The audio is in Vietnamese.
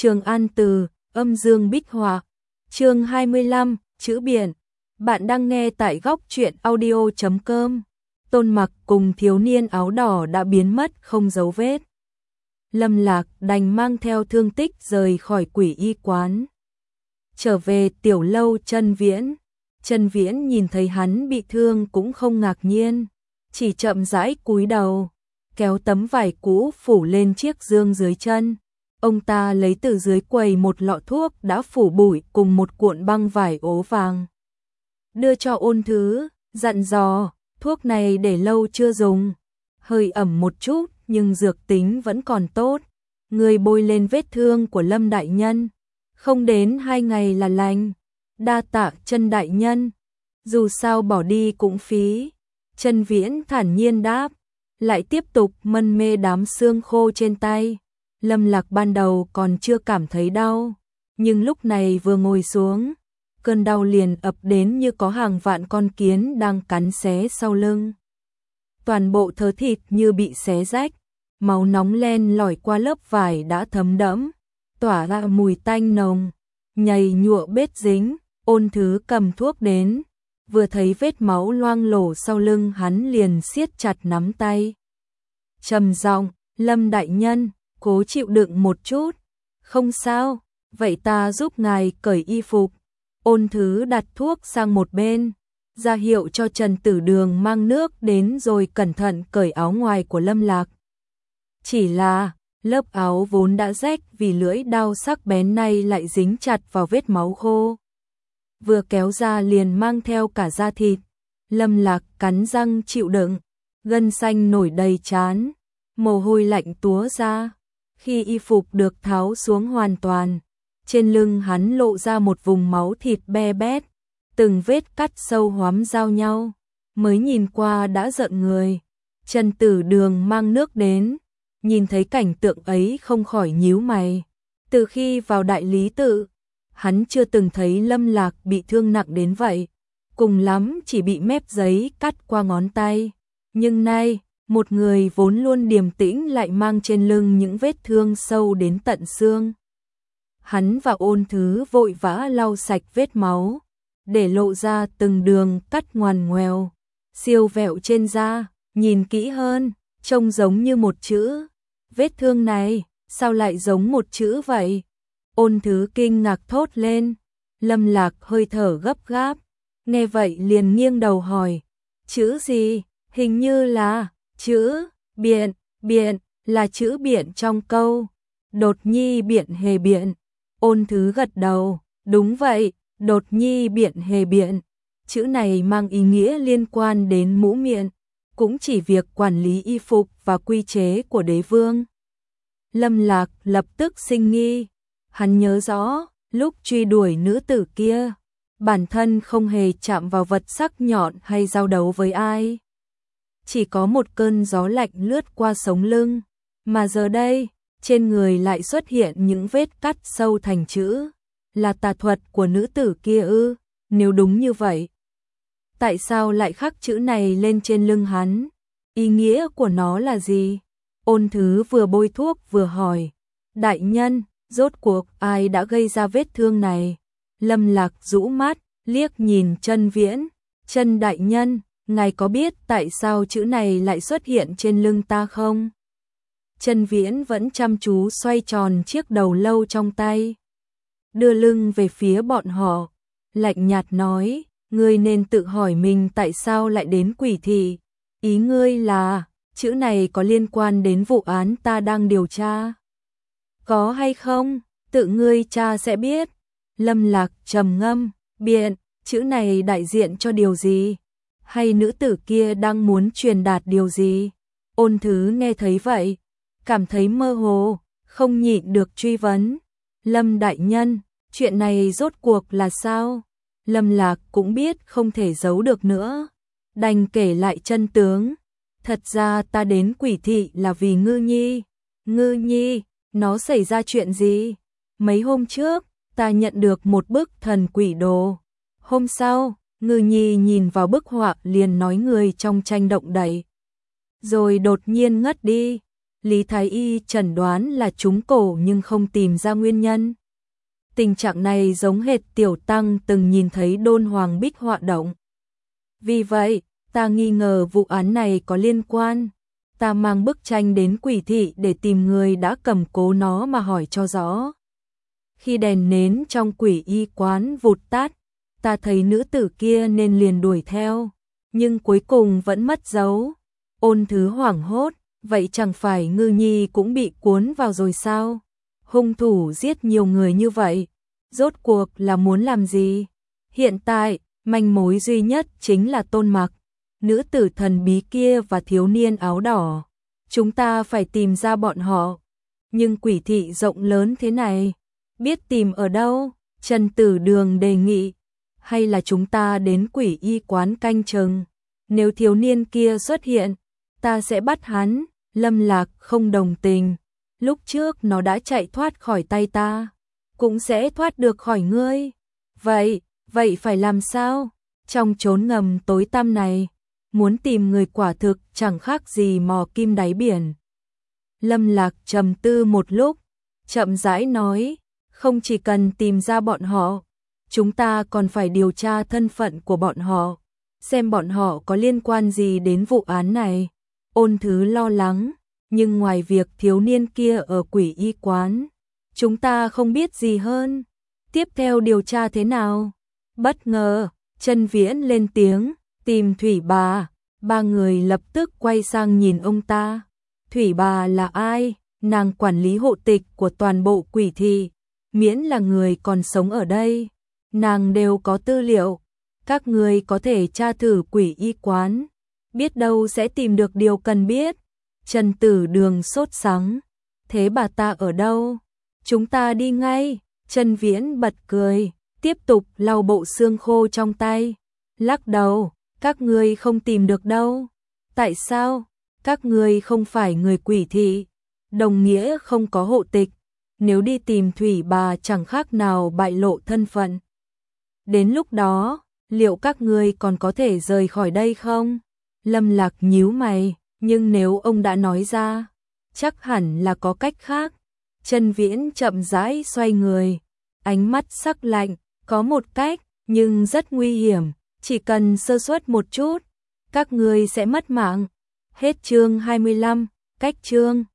Trường An Từ, âm dương bích họa. Chương 25, chữ biển. Bạn đang nghe tại góc truyện audio.com. Tôn Mặc cùng thiếu niên áo đỏ đã biến mất không dấu vết. Lâm Lạc đành mang theo thương tích rời khỏi Quỷ Y quán. Trở về tiểu lâu Chân Viễn. Chân Viễn nhìn thấy hắn bị thương cũng không ngạc nhiên, chỉ chậm rãi cúi đầu, kéo tấm vải cũ phủ lên chiếc giường dưới chân. Ông ta lấy từ dưới quầy một lọ thuốc đã phủ bụi cùng một cuộn băng vải ố vàng. Đưa cho Ôn Thứ, dặn dò, thuốc này để lâu chưa dùng, hơi ẩm một chút nhưng dược tính vẫn còn tốt. Người bôi lên vết thương của Lâm đại nhân, không đến 2 ngày là lành. Đa tạ Chân đại nhân, dù sao bỏ đi cũng phí. Chân Viễn thản nhiên đáp, lại tiếp tục mân mê đám xương khô trên tay. Lâm Lạc ban đầu còn chưa cảm thấy đau, nhưng lúc này vừa ngồi xuống, cơn đau liền ập đến như có hàng vạn con kiến đang cắn xé sau lưng. Toàn bộ thớ thịt như bị xé rách, máu nóng len lỏi qua lớp vải đã thấm đẫm, tỏa ra mùi tanh nồng, nhầy nhụa bết dính. Ôn Thứ cầm thuốc đến, vừa thấy vết máu loang lổ sau lưng hắn liền siết chặt nắm tay. Trầm giọng, Lâm đại nhân, cố chịu đựng một chút. Không sao, vậy ta giúp ngài cởi y phục. Ôn Thứ đặt thuốc sang một bên, ra hiệu cho Trần Tử Đường mang nước đến rồi cẩn thận cởi áo ngoài của Lâm Lạc. Chỉ là, lớp áo vốn đã rách vì lưỡi dao sắc bén này lại dính chặt vào vết máu khô. Vừa kéo ra liền mang theo cả da thịt. Lâm Lạc cắn răng chịu đựng, gân xanh nổi đầy trán, mồ hôi lạnh túa ra. Khi y phục được tháo xuống hoàn toàn, trên lưng hắn lộ ra một vùng máu thịt be bét, từng vết cắt sâu hoắm giao nhau, mới nhìn qua đã rợn người. Trần Tử Đường mang nước đến, nhìn thấy cảnh tượng ấy không khỏi nhíu mày. Từ khi vào Đại Lý Tự, hắn chưa từng thấy Lâm Lạc bị thương nặng đến vậy, cùng lắm chỉ bị mép giấy cắt qua ngón tay. Nhưng nay, một người vốn luôn điềm tĩnh lại mang trên lưng những vết thương sâu đến tận xương. Hắn và Ôn Thứ vội vã lau sạch vết máu, để lộ ra từng đường cắt ngoằn ngoèo, siêu vẹo trên da, nhìn kỹ hơn, trông giống như một chữ. Vết thương này, sao lại giống một chữ vậy? Ôn Thứ kinh ngạc thốt lên. Lâm Lạc hơi thở gấp gáp, nghe vậy liền nghiêng đầu hỏi, chữ gì? Hình như là chữ biện. Biện là chữ biện trong câu đột nhi biện hề biện. Ôn Thứ gật đầu, đúng vậy, đột nhi biện hề biện. Chữ này mang ý nghĩa liên quan đến mũ miện, cũng chỉ việc quản lý y phục và quy chế của đế vương. Lâm Lạc lập tức sinh nghi. Hắn nhớ rõ, lúc truy đuổi nữ tử kia, bản thân không hề chạm vào vật sắc nhọn hay giao đấu với ai. Chỉ có một cơn gió lạnh lướt qua sống lưng, mà giờ đây, trên người lại xuất hiện những vết cắt sâu thành chữ. Là tà thuật của nữ tử kia ư? Nếu đúng như vậy, tại sao lại khắc chữ này lên trên lưng hắn? Ý nghĩa của nó là gì? Ôn Thứ vừa bôi thuốc vừa hỏi, đại nhân, rốt cuộc ai đã gây ra vết thương này? Lâm Lạc rũ mắt, liếc nhìn Chân Viễn. Chân đại nhân, ngài có biết tại sao chữ này lại xuất hiện trên lưng ta không? Chân Viễn vẫn chăm chú xoay tròn chiếc đầu lâu trong tay, đưa lưng về phía bọn họ, lạnh nhạt nói, ngươi nên tự hỏi mình tại sao lại đến Quỷ Thị. Ý ngươi là, chữ này có liên quan đến vụ án ta đang điều tra? Có hay không, tự ngươi tra sẽ biết. Lâm Lạc trầm ngâm, biện, chữ này đại diện cho điều gì? Hay nữ tử kia đang muốn truyền đạt điều gì? Ôn Thứ nghe thấy vậy, cảm thấy mơ hồ, không nhịn được truy vấn. Lâm đại nhân, chuyện này rốt cuộc là sao? Lâm Lạc cũng biết không thể giấu được nữa, đành kể lại chân tướng. Thật ra ta đến Quỷ Thị là vì Ngư Nhi. Ngư Nhi, nó xảy ra chuyện gì? Mấy hôm trước, ta nhận được một bức thần quỷ đồ. Hôm sau, Ngư Nhi nhìn vào bức họa liền nói người trong tranh động đậy, rồi đột nhiên ngất đi. Lý Thái Y chẩn đoán là trúng cổ nhưng không tìm ra nguyên nhân. Tình trạng này giống hệt Tiểu Tăng từng nhìn thấy đôn hoàng bích họa động. Vì vậy, ta nghi ngờ vụ án này có liên quan. Ta mang bức tranh đến Quỷ thị để tìm người đã cầm cố nó mà hỏi cho rõ. Khi đèn nến trong Quỷ y quán vụt tắt, ta thấy nữ tử kia nên liền đuổi theo, nhưng cuối cùng vẫn mất dấu. Ôn Thứ hoảng hốt, vậy chẳng phải Ngư Nhi cũng bị cuốn vào rồi sao? Hung thủ giết nhiều người như vậy, rốt cuộc là muốn làm gì? Hiện tại, manh mối duy nhất chính là Tôn Mặc, nữ tử thần bí kia và thiếu niên áo đỏ. Chúng ta phải tìm ra bọn họ. Nhưng Quỷ thị rộng lớn thế này, biết tìm ở đâu? Trần Tử Đường đề nghị, hay là chúng ta đến Quỷ y quán canh chừng. Nếu thiếu niên kia xuất hiện, ta sẽ bắt hắn. Lâm Lạc không đồng tình. Lúc trước nó đã chạy thoát khỏi tay ta, cũng sẽ thoát được khỏi ngươi. Vậy phải làm sao? Trong chốn ngầm tối tăm này, muốn tìm người quả thực chẳng khác gì mò kim đáy biển. Lâm Lạc trầm tư một lúc, chậm rãi nói, không chỉ cần tìm ra bọn họ, chúng ta còn phải điều tra thân phận của bọn họ, xem bọn họ có liên quan gì đến vụ án này. Ôn Thứ lo lắng, nhưng ngoài việc thiếu niên kia ở Quỷ y quán, chúng ta không biết gì hơn. Tiếp theo điều tra thế nào? Bất ngờ, Trần Viễn lên tiếng, tìm Thủy Bà. Ba người lập tức quay sang nhìn ông ta. Thủy Bà là ai? Nàng quản lý hộ tịch của toàn bộ Quỷ thị, miễn là người còn sống ở đây, nàng đều có tư liệu. Các người có thể tra thử Quỷ y quán, biết đâu sẽ tìm được điều cần biết. Trần Tử Đường sốt sắng, thế bà ta ở đâu? Chúng ta đi ngay. Trần Viễn bật cười, tiếp tục lau bộ xương khô trong tay, lắc đầu, các ngươi không tìm được đâu. Tại sao? Các ngươi không phải người Quỷ thị, đồng nghĩa không có hộ tịch. Nếu đi tìm Thủy Bà chẳng khác nào bại lộ thân phận. Đến lúc đó, liệu các ngươi còn có thể rời khỏi đây không? Lâm Lạc nhíu mày, nhưng nếu ông đã nói ra, chắc hẳn là có cách khác. Trần Viễn chậm rãi xoay người, ánh mắt sắc lạnh, có một cách, nhưng rất nguy hiểm, chỉ cần sơ suất một chút, các ngươi sẽ mất mạng. Hết chương 25, cách chương